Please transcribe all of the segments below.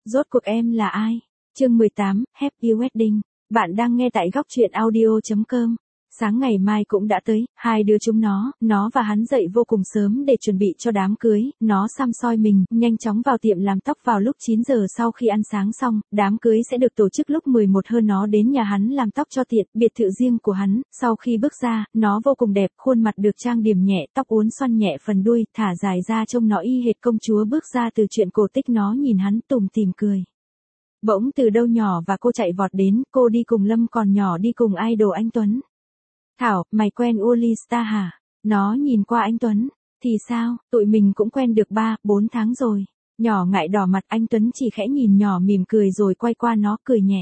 Rốt cuộc em là ai? Chương 18, Happy Wedding. Bạn đang nghe tại góc truyện audio.com. Sáng ngày mai cũng đã tới, hai đứa chúng nó và hắn dậy vô cùng sớm để chuẩn bị cho đám cưới, nó xăm soi mình, nhanh chóng vào tiệm làm tóc vào lúc 9 giờ sau khi ăn sáng xong, đám cưới sẽ được tổ chức lúc 11 hơn nó đến nhà hắn làm tóc cho tiện, biệt thự riêng của hắn, sau khi bước ra, nó vô cùng đẹp, khuôn mặt được trang điểm nhẹ, tóc uốn xoăn nhẹ phần đuôi, thả dài ra trông nó y hệt công chúa bước ra từ chuyện cổ tích nó nhìn hắn tủm tỉm cười. Bỗng từ đâu nhỏ và cô chạy vọt đến, cô đi cùng Lâm còn nhỏ đi cùng idol anh Tuấn. Thảo, mày quen Uli Star hả? Nó nhìn qua anh Tuấn. Thì sao, tụi mình cũng quen được 3-4 tháng rồi. Nhỏ ngại đỏ mặt anh Tuấn chỉ khẽ nhìn nhỏ mỉm cười rồi quay qua nó cười nhẹ.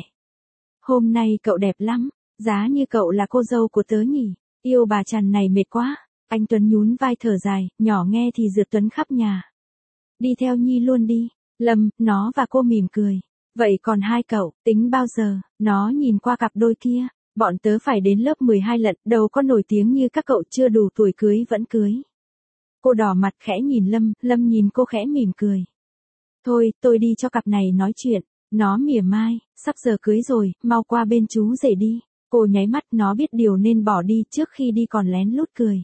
Hôm nay cậu đẹp lắm, giá như cậu là cô dâu của tớ nhỉ, yêu bà chằn này mệt quá. Anh Tuấn nhún vai thở dài, nhỏ nghe thì rượt Tuấn khắp nhà. Đi theo Nhi luôn đi, Lâm, nó và cô mỉm cười. Vậy còn hai cậu, tính bao giờ? Nó nhìn qua cặp đôi kia. Bọn tớ phải đến lớp 12 lận, đâu có nổi tiếng như các cậu chưa đủ tuổi cưới vẫn cưới. Cô đỏ mặt khẽ nhìn Lâm nhìn cô khẽ mỉm cười. Thôi, tôi đi cho cặp này nói chuyện. Nó mỉa mai, sắp giờ cưới rồi, mau qua bên chú rể đi. Cô nháy mắt, nó biết điều nên bỏ đi, trước khi đi còn lén lút cười.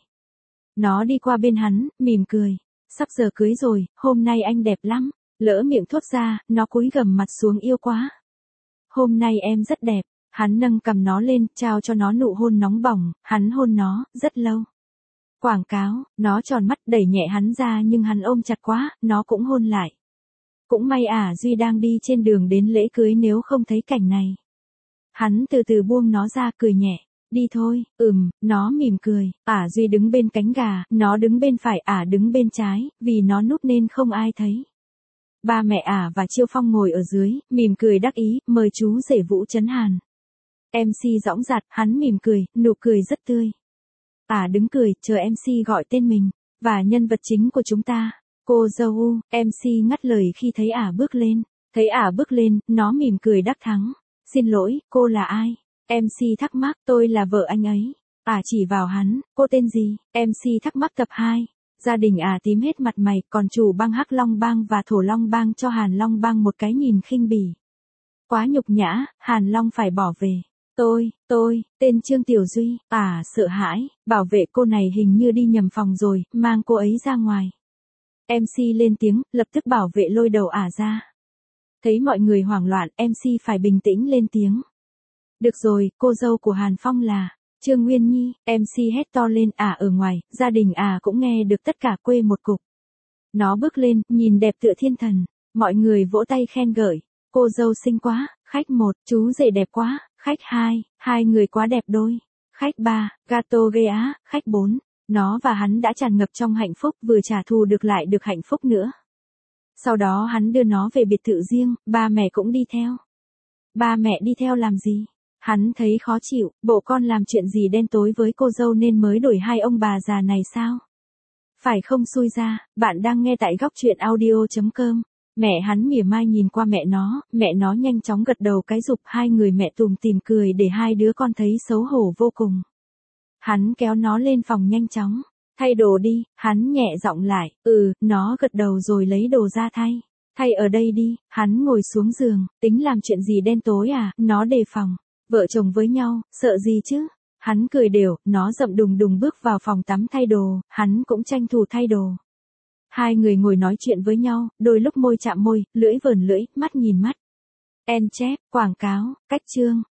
Nó đi qua bên hắn, mỉm cười. Sắp giờ cưới rồi, hôm nay anh đẹp lắm. Lỡ miệng thốt ra, nó cúi gằm mặt xuống yêu quá. Hôm nay em rất đẹp. Hắn nâng cầm nó lên, trao cho nó nụ hôn nóng bỏng, hắn hôn nó, rất lâu. Quảng cáo, nó tròn mắt đẩy nhẹ hắn ra nhưng hắn ôm chặt quá, nó cũng hôn lại. Cũng may Duy đang đi trên đường đến lễ cưới nếu không thấy cảnh này. Hắn từ từ buông nó ra cười nhẹ, đi thôi, nó mỉm cười, Duy đứng bên cánh gà, nó đứng bên phải, đứng bên trái, vì nó núp nên không ai thấy. Ba mẹ và Chiêu Phong ngồi ở dưới, mỉm cười đắc ý, mời chú rể Vũ Trấn Hàn. MC dõng dạc, hắn mỉm cười, nụ cười rất tươi. Đứng cười, chờ MC gọi tên mình, và nhân vật chính của chúng ta, cô dâu. MC ngắt lời khi thấy bước lên. Thấy bước lên, nó mỉm cười đắc thắng. Xin lỗi, cô là ai? MC thắc mắc, tôi là vợ anh ấy. Chỉ vào hắn, cô tên gì? MC thắc mắc tập 2. Gia đình tím hết mặt mày, còn chủ bang Hắc Long bang và Thổ Long bang cho Hàn Long bang một cái nhìn khinh bỉ. Quá nhục nhã, Hàn Long phải bỏ về. Tôi, tên Trương Tiểu Duy, sợ hãi, bảo vệ cô này hình như đi nhầm phòng rồi, mang cô ấy ra ngoài. MC lên tiếng, lập tức bảo vệ lôi đầu ra. Thấy mọi người hoảng loạn, MC phải bình tĩnh lên tiếng. Được rồi, cô dâu của Hàn Phong là Trương Nguyên Nhi. MC hét to lên, ở ngoài, gia đình cũng nghe được tất cả quê một cục. Nó bước lên, nhìn đẹp tựa thiên thần, mọi người vỗ tay khen ngợi. Cô dâu xinh quá, khách 1, chú rể đẹp quá, khách 2, hai người quá đẹp đôi, khách 3, gato ghê á, khách 4, nó và hắn đã tràn ngập trong hạnh phúc, vừa trả thù được lại được hạnh phúc nữa. Sau đó hắn đưa nó về biệt thự riêng, ba mẹ cũng đi theo. Ba mẹ đi theo làm gì? Hắn thấy khó chịu, bộ con làm chuyện gì đen tối với cô dâu nên mới đổi hai ông bà già này sao? Phải không xui ra, bạn đang nghe tại góc truyện audio.com. Mẹ hắn mỉa mai nhìn qua mẹ nó nhanh chóng gật đầu cái giục, hai người mẹ tủm tỉm cười để hai đứa con thấy xấu hổ vô cùng. Hắn kéo nó lên phòng nhanh chóng, thay đồ đi, hắn nhẹ giọng lại, nó gật đầu rồi lấy đồ ra thay. Thay ở đây đi, hắn ngồi xuống giường, tính làm chuyện gì đen tối nó đề phòng, vợ chồng với nhau, sợ gì chứ? Hắn cười đều, nó rậm đùng đùng bước vào phòng tắm thay đồ, hắn cũng tranh thủ thay đồ. Hai người ngồi nói chuyện với nhau, đôi lúc môi chạm môi, lưỡi vờn lưỡi, mắt nhìn mắt. Chép, quảng cáo, cách chương.